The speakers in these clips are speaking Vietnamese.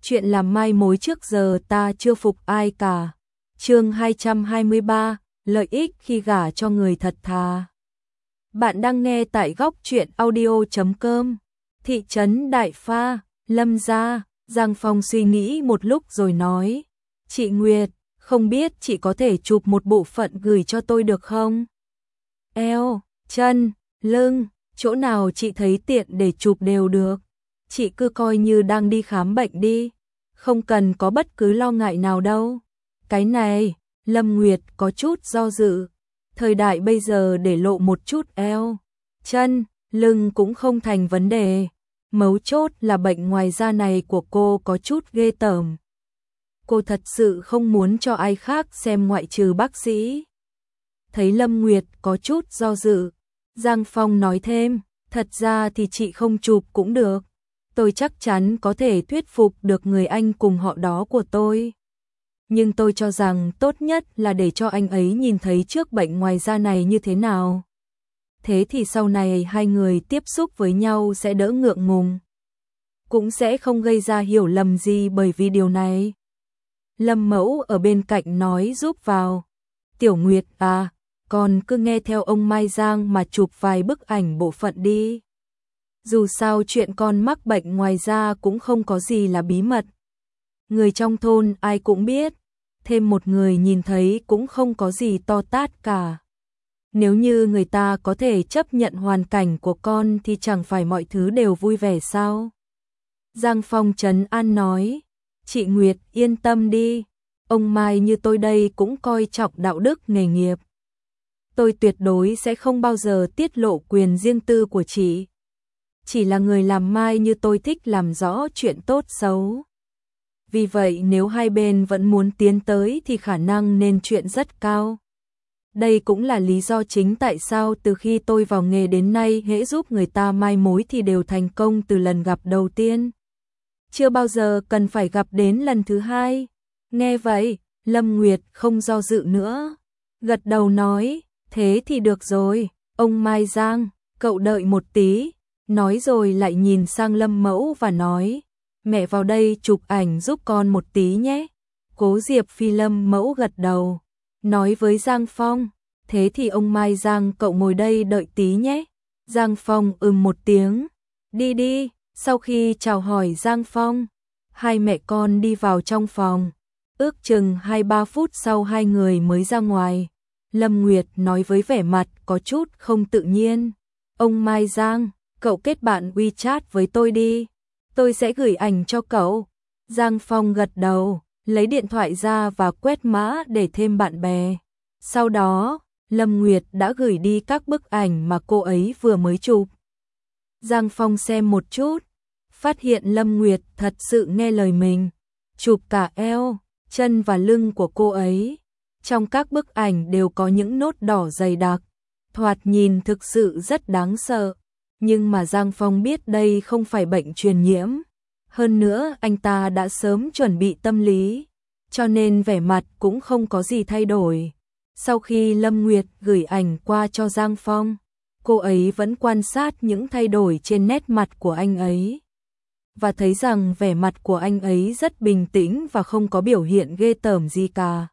chuyện làm mai mối trước giờ ta chưa phục ai cả. Chương 223, lợi ích khi gả cho người thật thà. Bạn đang nghe tại góc truyện audio.com. Thị trấn Đại Pha, Lâm gia. Giang Phong suy nghĩ một lúc rồi nói, chị Nguyệt, không biết chị có thể chụp một bộ phận gửi cho tôi được không? Eo, chân, lưng, chỗ nào chị thấy tiện để chụp đều được. Chị cứ coi như đang đi khám bệnh đi, không cần có bất cứ lo ngại nào đâu. Cái này, Lâm Nguyệt có chút do dự. Thời đại bây giờ để lộ một chút eo, chân, lưng cũng không thành vấn đề. Mấu chốt là bệnh ngoài da này của cô có chút ghê tởm. Cô thật sự không muốn cho ai khác xem ngoại trừ bác sĩ. Thấy Lâm Nguyệt có chút do dự, Giang Phong nói thêm, thật ra thì chị không chụp cũng được. Tôi chắc chắn có thể thuyết phục được người anh cùng họ đó của tôi. Nhưng tôi cho rằng tốt nhất là để cho anh ấy nhìn thấy trước bệnh ngoài da này như thế nào. Thế thì sau này hai người tiếp xúc với nhau sẽ đỡ ngượng ngùng. Cũng sẽ không gây ra hiểu lầm gì bởi vì điều này. Lâm Mẫu ở bên cạnh nói giúp vào. Tiểu Nguyệt à, con cứ nghe theo ông Mai Giang mà chụp vài bức ảnh bộ phận đi. Dù sao chuyện con mắc bệnh ngoài da cũng không có gì là bí mật. Người trong thôn ai cũng biết, thêm một người nhìn thấy cũng không có gì to tát cả. Nếu như người ta có thể chấp nhận hoàn cảnh của con thì chẳng phải mọi thứ đều vui vẻ sao? Giang Phong trấn an nói, chị Nguyệt yên tâm đi, ông Mai như tôi đây cũng coi trọng đạo đức nghề nghiệp. Tôi tuyệt đối sẽ không bao giờ tiết lộ quyền riêng tư của chị. Chỉ là người làm mai như tôi thích làm rõ chuyện tốt xấu. Vì vậy nếu hai bên vẫn muốn tiến tới thì khả năng nên chuyện rất cao. Đây cũng là lý do chính tại sao từ khi tôi vào nghề đến nay hễ giúp người ta mai mối thì đều thành công từ lần gặp đầu tiên. Chưa bao giờ cần phải gặp đến lần thứ hai. Nghe vậy, Lâm Nguyệt không do dự nữa. Gật đầu nói, thế thì được rồi, ông Mai Giang, cậu đợi một tí. Nói rồi lại nhìn sang Lâm Mẫu và nói, mẹ vào đây chụp ảnh giúp con một tí nhé. Cố Diệp Phi Lâm Mẫu gật đầu, nói với Giang Phong, thế thì ông Mai Giang cậu ngồi đây đợi tí nhé. Giang Phong một tiếng, đi đi. Sau khi chào hỏi Giang Phong, hai mẹ con đi vào trong phòng. Ước chừng 2-3 phút sau hai người mới ra ngoài. Lâm Nguyệt nói với vẻ mặt có chút không tự nhiên, ông Mai Giang, cậu kết bạn WeChat với tôi đi, tôi sẽ gửi ảnh cho cậu. Giang Phong gật đầu, lấy điện thoại ra và quét mã để thêm bạn bè. Sau đó, Lâm Nguyệt đã gửi đi các bức ảnh mà cô ấy vừa mới chụp. Giang Phong xem một chút, phát hiện Lâm Nguyệt thật sự nghe lời mình, chụp cả eo, chân và lưng của cô ấy. Trong các bức ảnh đều có những nốt đỏ dày đặc, thoạt nhìn thực sự rất đáng sợ. Nhưng mà Giang Phong biết đây không phải bệnh truyền nhiễm. Hơn nữa anh ta đã sớm chuẩn bị tâm lý, cho nên vẻ mặt cũng không có gì thay đổi. Sau khi Lâm Nguyệt gửi ảnh qua cho Giang Phong, cô ấy vẫn quan sát những thay đổi trên nét mặt của anh ấy. Và thấy rằng vẻ mặt của anh ấy rất bình tĩnh và không có biểu hiện ghê tởm gì cả.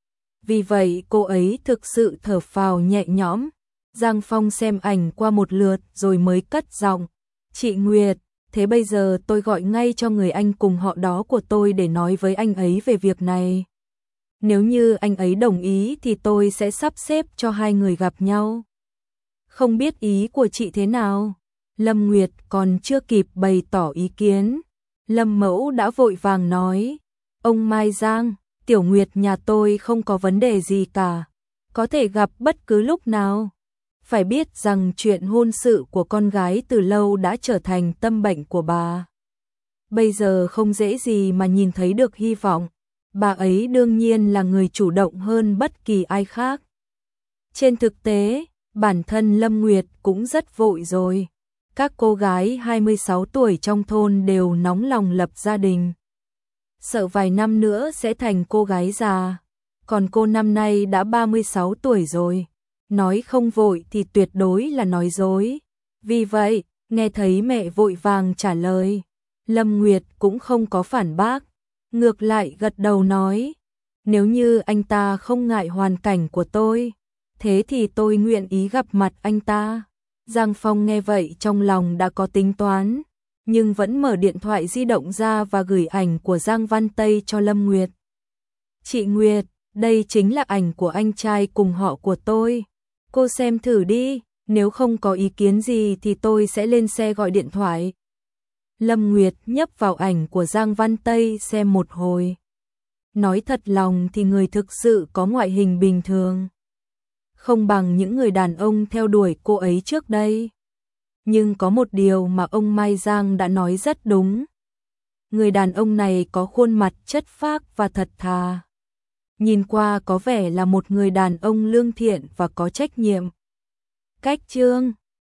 Vì vậy cô ấy thực sự thở phào nhẹ nhõm. Giang Phong xem ảnh qua một lượt rồi mới cất giọng, chị Nguyệt, thế bây giờ tôi gọi ngay cho người anh cùng họ đó của tôi để nói với anh ấy về việc này. Nếu như anh ấy đồng ý thì tôi sẽ sắp xếp cho hai người gặp nhau. Không biết ý của chị thế nào? Lâm Nguyệt còn chưa kịp bày tỏ ý kiến, Lâm Mẫu đã vội vàng nói, ông Mai Giang, Tiểu Nguyệt nhà tôi không có vấn đề gì cả, có thể gặp bất cứ lúc nào. Phải biết rằng chuyện hôn sự của con gái từ lâu đã trở thành tâm bệnh của bà. Bây giờ không dễ gì mà nhìn thấy được hy vọng. Bà ấy đương nhiên là người chủ động hơn bất kỳ ai khác. Trên thực tế, bản thân Lâm Nguyệt cũng rất vội rồi. Các cô gái 26 tuổi trong thôn đều nóng lòng lập gia đình. Sợ vài năm nữa sẽ thành cô gái già. Còn cô năm nay đã 36 tuổi rồi. Nói không vội thì tuyệt đối là nói dối. Vì vậy, nghe thấy mẹ vội vàng trả lời, Lâm Nguyệt cũng không có phản bác, ngược lại gật đầu nói, nếu như anh ta không ngại hoàn cảnh của tôi, thế thì tôi nguyện ý gặp mặt anh ta. Giang Phong nghe vậy trong lòng đã có tính toán, nhưng vẫn mở điện thoại di động ra và gửi ảnh của Giang Văn Tây cho Lâm Nguyệt. Chị Nguyệt, đây chính là ảnh của anh trai cùng họ của tôi. Cô xem thử đi, nếu không có ý kiến gì thì tôi sẽ lên xe gọi điện thoại. Lâm Nguyệt nhấp vào ảnh của Giang Văn Tây xem một hồi. Nói thật lòng thì người thực sự có ngoại hình bình thường, không bằng những người đàn ông theo đuổi cô ấy trước đây. Nhưng có một điều mà ông Mai Giang đã nói rất đúng. Người đàn ông này có khuôn mặt chất phác và thật thà. Nhìn qua có vẻ là một người đàn ông lương thiện và có trách nhiệm. Cách chương